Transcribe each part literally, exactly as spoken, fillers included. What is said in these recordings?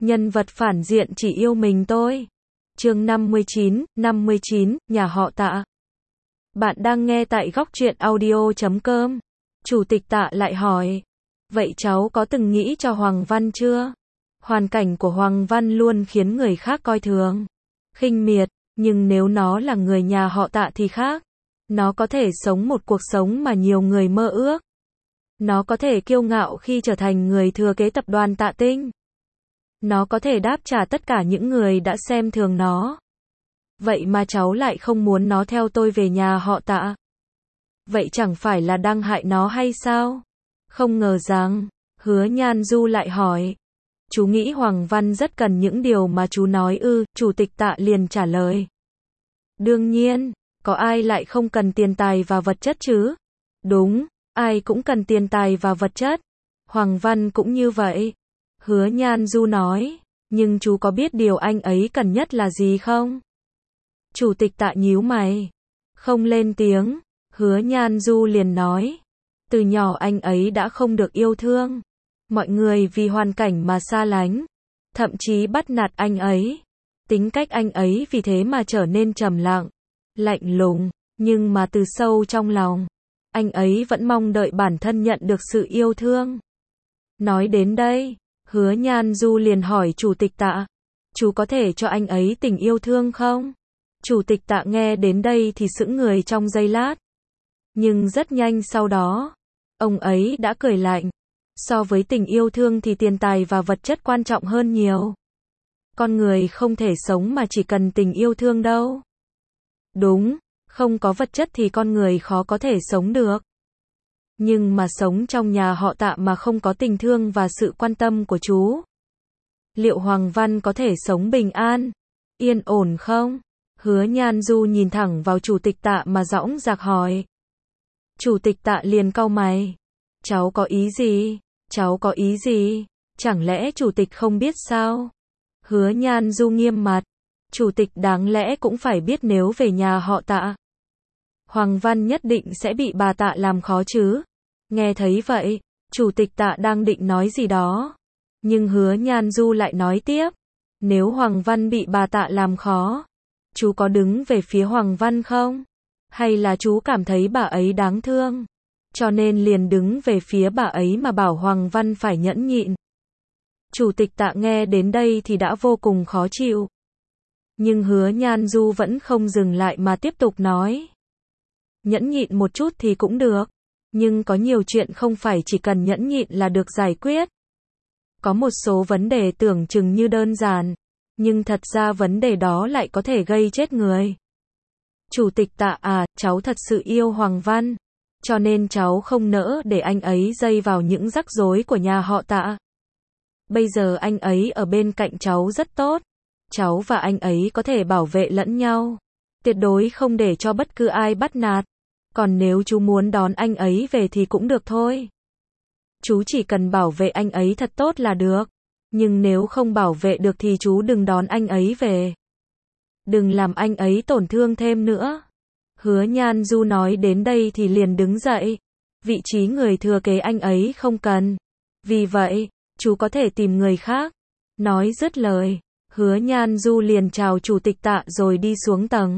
Nhân vật phản diện chỉ yêu mình tôi. Chương năm mươi chín, năm mươi chín, nhà họ Tạ. Bạn đang nghe tại góc truyện audio chấm com. Chủ tịch Tạ lại hỏi. Vậy cháu có từng nghĩ cho Hoàng Văn chưa? Hoàn cảnh của Hoàng Văn luôn khiến người khác coi thường, khinh miệt, nhưng nếu nó là người nhà họ Tạ thì khác. Nó có thể sống một cuộc sống mà nhiều người mơ ước. Nó có thể kiêu ngạo khi trở thành người thừa kế tập đoàn Tạ Tinh. Nó có thể đáp trả tất cả những người đã xem thường nó. Vậy mà cháu lại không muốn nó theo tôi về nhà họ Tạ. Vậy chẳng phải là đang hại nó hay sao? Không ngờ rằng, Hứa Nhan Du lại hỏi. Chú nghĩ Hoàng Văn rất cần những điều mà chú nói ư? Chủ tịch Tạ liền trả lời. Đương nhiên, có ai lại không cần tiền tài và vật chất chứ? Đúng, ai cũng cần tiền tài và vật chất. Hoàng Văn cũng như vậy. Hứa Nhan Du nói, nhưng chú có biết điều anh ấy cần nhất là gì không? Chủ tịch Tạ nhíu mày, không lên tiếng. Hứa Nhan Du liền nói, từ nhỏ anh ấy đã không được yêu thương. Mọi người vì hoàn cảnh mà xa lánh, thậm chí bắt nạt anh ấy. Tính cách anh ấy vì thế mà trở nên trầm lặng, lạnh lùng, nhưng mà từ sâu trong lòng, anh ấy vẫn mong đợi bản thân nhận được sự yêu thương. Nói đến đây, Hứa Nhan Du liền hỏi Chủ tịch Tạ, chú có thể cho anh ấy tình yêu thương không? Chủ tịch Tạ nghe đến đây thì sững người trong giây lát. Nhưng rất nhanh sau đó, ông ấy đã cười lạnh. So với tình yêu thương thì tiền tài và vật chất quan trọng hơn nhiều. Con người không thể sống mà chỉ cần tình yêu thương đâu. Đúng, không có vật chất thì con người khó có thể sống được. Nhưng mà sống trong nhà họ Tạ mà không có tình thương và sự quan tâm của chú, liệu Hoàng Văn có thể sống bình an, yên ổn không? Hứa Nhan Du nhìn thẳng vào Chủ tịch Tạ mà dõng dạc hỏi. Chủ tịch Tạ liền cau mày. Cháu có ý gì? Cháu có ý gì? Chẳng lẽ chủ tịch không biết sao? Hứa Nhan Du nghiêm mặt. Chủ tịch đáng lẽ cũng phải biết nếu về nhà họ Tạ, Hoàng Văn nhất định sẽ bị bà Tạ làm khó chứ. Nghe thấy vậy, Chủ tịch Tạ đang định nói gì đó. Nhưng Hứa Nhan Du lại nói tiếp. Nếu Hoàng Văn bị bà Tạ làm khó, chú có đứng về phía Hoàng Văn không? Hay là chú cảm thấy bà ấy đáng thương, cho nên liền đứng về phía bà ấy mà bảo Hoàng Văn phải nhẫn nhịn? Chủ tịch Tạ nghe đến đây thì đã vô cùng khó chịu. Nhưng Hứa Nhan Du vẫn không dừng lại mà tiếp tục nói. Nhẫn nhịn một chút thì cũng được. Nhưng có nhiều chuyện không phải chỉ cần nhẫn nhịn là được giải quyết. Có một số vấn đề tưởng chừng như đơn giản, nhưng thật ra vấn đề đó lại có thể gây chết người. Chủ tịch Tạ à, cháu thật sự yêu Hoàng Văn, cho nên cháu không nỡ để anh ấy dây vào những rắc rối của nhà họ Tạ. Bây giờ anh ấy ở bên cạnh cháu rất tốt. Cháu và anh ấy có thể bảo vệ lẫn nhau. Tuyệt đối không để cho bất cứ ai bắt nạt. Còn nếu chú muốn đón anh ấy về thì cũng được thôi. Chú chỉ cần bảo vệ anh ấy thật tốt là được. Nhưng nếu không bảo vệ được thì chú đừng đón anh ấy về. Đừng làm anh ấy tổn thương thêm nữa. Hứa Nhan Du nói đến đây thì liền đứng dậy. Vị trí người thừa kế anh ấy không cần. Vì vậy, chú có thể tìm người khác. Nói dứt lời, Hứa Nhan Du liền chào Chủ tịch Tạ rồi đi xuống tầng.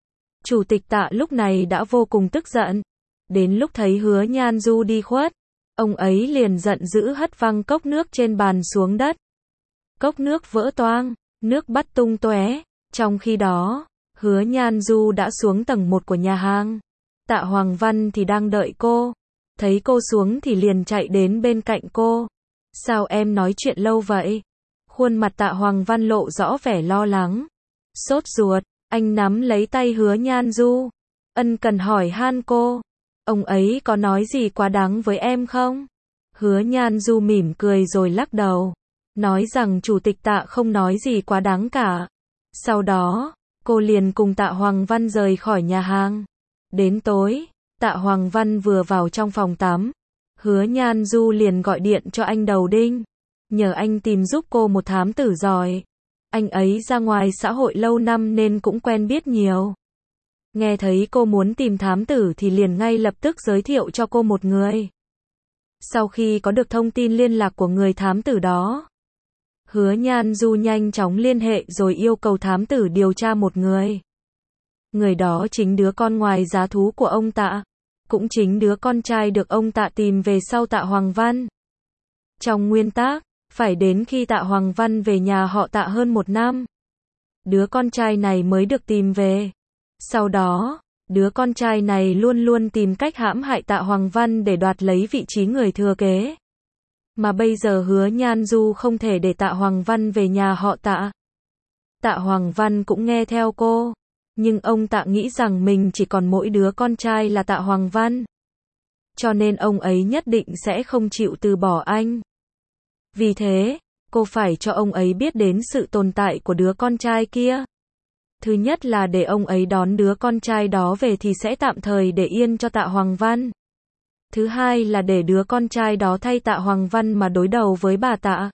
Chủ tịch Tạ lúc này đã vô cùng tức giận. Đến lúc thấy Hứa Nhan Du đi khuất, ông ấy liền giận dữ hất văng cốc nước trên bàn xuống đất. Cốc nước vỡ toang, nước bắt tung tóe. Trong khi đó, Hứa Nhan Du đã xuống tầng một của nhà hàng. Tạ Hoàng Văn thì đang đợi cô. Thấy cô xuống thì liền chạy đến bên cạnh cô. Sao em nói chuyện lâu vậy? Khuôn mặt Tạ Hoàng Văn lộ rõ vẻ lo lắng, sốt ruột. Anh nắm lấy tay Hứa Nhan Du, ân cần hỏi han cô. Ông ấy có nói gì quá đáng với em không? Hứa Nhan Du mỉm cười rồi lắc đầu, nói rằng Chủ tịch Tạ không nói gì quá đáng cả. Sau đó, cô liền cùng Tạ Hoàng Văn rời khỏi nhà hàng. Đến tối, Tạ Hoàng Văn vừa vào trong phòng tắm. Hứa Nhan Du liền gọi điện cho anh Đầu Đinh, nhờ anh tìm giúp cô một thám tử giỏi. Anh ấy ra ngoài xã hội lâu năm nên cũng quen biết nhiều. Nghe thấy cô muốn tìm thám tử thì liền ngay lập tức giới thiệu cho cô một người. Sau khi có được thông tin liên lạc của người thám tử đó, Hứa Nhan Du nhanh chóng liên hệ rồi yêu cầu thám tử điều tra một người. Người đó chính đứa con ngoài giá thú của ông Tạ. Cũng chính đứa con trai được ông Tạ tìm về sau Tạ Hoàng Văn. Trong nguyên tắc, phải đến khi Tạ Hoàng Văn về nhà họ Tạ hơn một năm, đứa con trai này mới được tìm về. Sau đó, đứa con trai này luôn luôn tìm cách hãm hại Tạ Hoàng Văn để đoạt lấy vị trí người thừa kế. Mà bây giờ Hứa Nhan Du không thể để Tạ Hoàng Văn về nhà họ Tạ. Tạ Hoàng Văn cũng nghe theo cô. Nhưng ông Tạ nghĩ rằng mình chỉ còn mỗi đứa con trai là Tạ Hoàng Văn. Cho nên ông ấy nhất định sẽ không chịu từ bỏ anh. Vì thế, cô phải cho ông ấy biết đến sự tồn tại của đứa con trai kia. Thứ nhất là để ông ấy đón đứa con trai đó về thì sẽ tạm thời để yên cho Tạ Hoàng Văn. Thứ hai là để đứa con trai đó thay Tạ Hoàng Văn mà đối đầu với bà Tạ.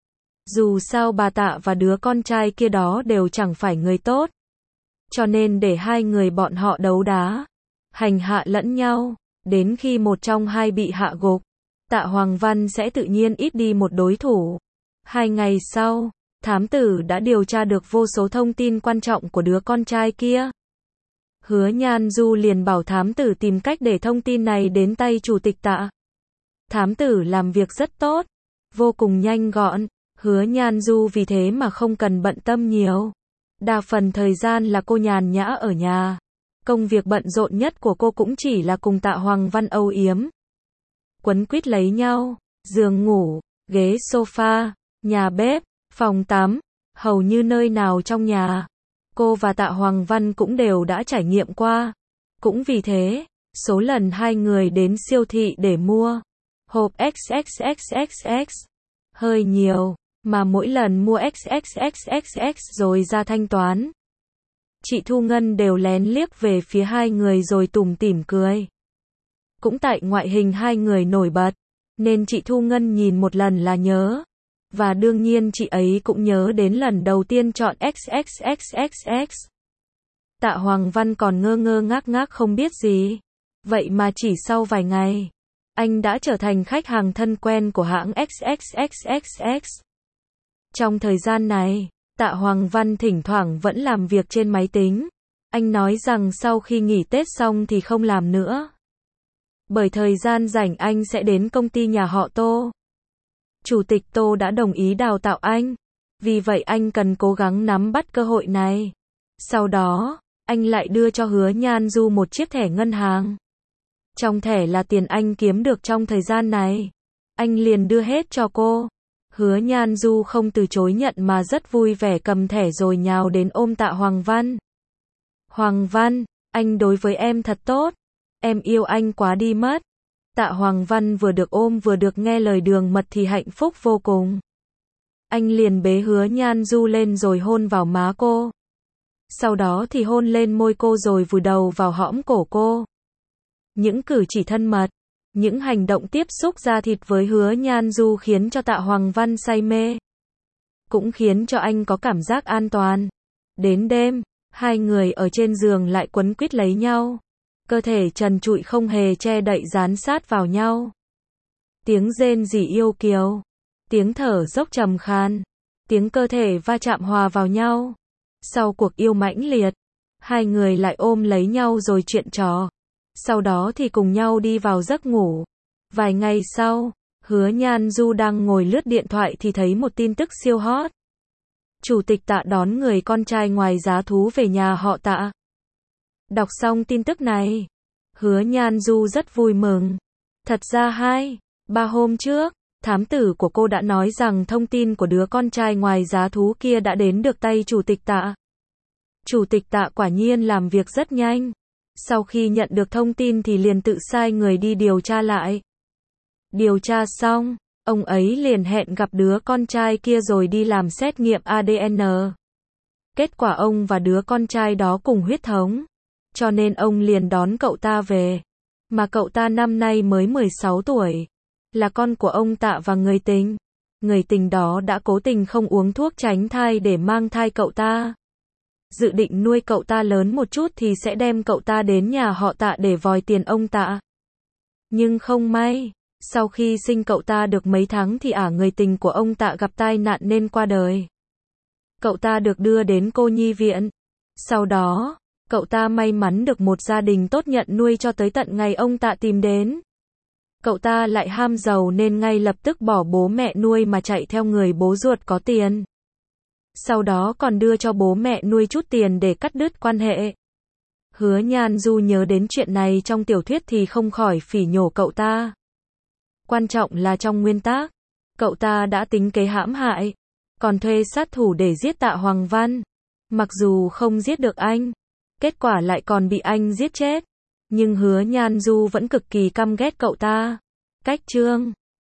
Dù sao bà Tạ và đứa con trai kia đó đều chẳng phải người tốt. Cho nên để hai người bọn họ đấu đá, hành hạ lẫn nhau, đến khi một trong hai bị hạ gục, Tạ Hoàng Văn sẽ tự nhiên ít đi một đối thủ. Hai ngày sau, thám tử đã điều tra được vô số thông tin quan trọng của đứa con trai kia. Hứa Nhan Du liền bảo thám tử tìm cách để thông tin này đến tay chủ tịch Tạ. Thám tử làm việc rất tốt, vô cùng nhanh gọn, Hứa Nhan Du vì thế mà không cần bận tâm nhiều. Đa phần thời gian là cô nhàn nhã ở nhà. Công việc bận rộn nhất của cô cũng chỉ là cùng Tạ Hoàng Văn âu yếm. Quấn quýt lấy nhau, giường ngủ, ghế sofa, nhà bếp, phòng tắm, hầu như nơi nào trong nhà. Cô và Tạ Hoàng Văn cũng đều đã trải nghiệm qua. Cũng vì thế, số lần hai người đến siêu thị để mua hộp ích ích ích ích ích hơi nhiều, mà mỗi lần mua ích ích ích ích ích rồi ra thanh toán, chị Thu Ngân đều lén liếc về phía hai người rồi tủm tỉm cười. Cũng tại ngoại hình hai người nổi bật, nên chị Thu Ngân nhìn một lần là nhớ. Và đương nhiên chị ấy cũng nhớ đến lần đầu tiên chọn ích ích ích ích ích. Tạ Hoàng Văn còn ngơ ngơ ngác ngác không biết gì. Vậy mà chỉ sau vài ngày, anh đã trở thành khách hàng thân quen của hãng ích ích ích ích ích. Trong thời gian này, Tạ Hoàng Văn thỉnh thoảng vẫn làm việc trên máy tính. Anh nói rằng sau khi nghỉ Tết xong thì không làm nữa. Bởi thời gian rảnh anh sẽ đến công ty nhà họ Tô. Chủ tịch Tô đã đồng ý đào tạo anh. Vì vậy anh cần cố gắng nắm bắt cơ hội này. Sau đó, anh lại đưa cho Hứa Nhan Du một chiếc thẻ ngân hàng. Trong thẻ là tiền anh kiếm được trong thời gian này. Anh liền đưa hết cho cô. Hứa Nhan Du không từ chối nhận mà rất vui vẻ cầm thẻ rồi nhào đến ôm Tạ Hoàng Văn. Hoàng Văn, anh đối với em thật tốt. Em yêu anh quá đi mất. Tạ Hoàng Văn vừa được ôm vừa được nghe lời đường mật thì hạnh phúc vô cùng. Anh liền bế Hứa Nhan Du lên rồi hôn vào má cô. Sau đó thì hôn lên môi cô rồi vùi đầu vào hõm cổ cô. Những cử chỉ thân mật, những hành động tiếp xúc da thịt với Hứa Nhan Du khiến cho Tạ Hoàng Văn say mê. Cũng khiến cho anh có cảm giác an toàn. Đến đêm, hai người ở trên giường lại quấn quýt lấy nhau. Cơ thể trần trụi không hề che đậy dán sát vào nhau. Tiếng rên rỉ yêu kiều, tiếng thở dốc trầm khan, tiếng cơ thể va chạm hòa vào nhau. Sau cuộc yêu mãnh liệt, hai người lại ôm lấy nhau rồi chuyện trò. Sau đó thì cùng nhau đi vào giấc ngủ. Vài ngày sau, Hứa Nhan Du đang ngồi lướt điện thoại thì thấy một tin tức siêu hot. Chủ tịch Tạ đón người con trai ngoài giá thú về nhà họ Tạ. Đọc xong tin tức này, Hứa Nhan Du rất vui mừng. Thật ra hai, ba hôm trước, thám tử của cô đã nói rằng thông tin của đứa con trai ngoài giá thú kia đã đến được tay chủ tịch Tạ. Chủ tịch Tạ quả nhiên làm việc rất nhanh. Sau khi nhận được thông tin thì liền tự sai người đi điều tra lại. Điều tra xong, ông ấy liền hẹn gặp đứa con trai kia rồi đi làm xét nghiệm a đê en. Kết quả ông và đứa con trai đó cùng huyết thống. Cho nên ông liền đón cậu ta về. Mà cậu ta năm nay mới mười sáu tuổi. Là con của ông Tạ và người tình. Người tình đó đã cố tình không uống thuốc tránh thai để mang thai cậu ta. Dự định nuôi cậu ta lớn một chút thì sẽ đem cậu ta đến nhà họ Tạ để vòi tiền ông Tạ. Nhưng không may, Sau khi sinh cậu ta được mấy tháng thì ả người tình của ông Tạ gặp tai nạn nên qua đời. Cậu ta được đưa đến cô nhi viện. Sau đó, cậu ta may mắn được một gia đình tốt nhận nuôi cho tới tận ngày ông Tạ tìm đến. Cậu ta lại ham giàu nên ngay lập tức bỏ bố mẹ nuôi mà chạy theo người bố ruột có tiền. Sau đó còn đưa cho bố mẹ nuôi chút tiền để cắt đứt quan hệ. Hứa Nhan Du nhớ đến chuyện này trong tiểu thuyết thì không khỏi phỉ nhổ cậu ta. Quan trọng là trong nguyên tác, cậu ta đã tính kế hãm hại, còn thuê sát thủ để giết Tạ Hoàng Văn. Mặc dù không giết được anh, kết quả lại còn bị anh giết chết. Nhưng Hứa Nhan Du vẫn cực kỳ căm ghét cậu ta. Cách chương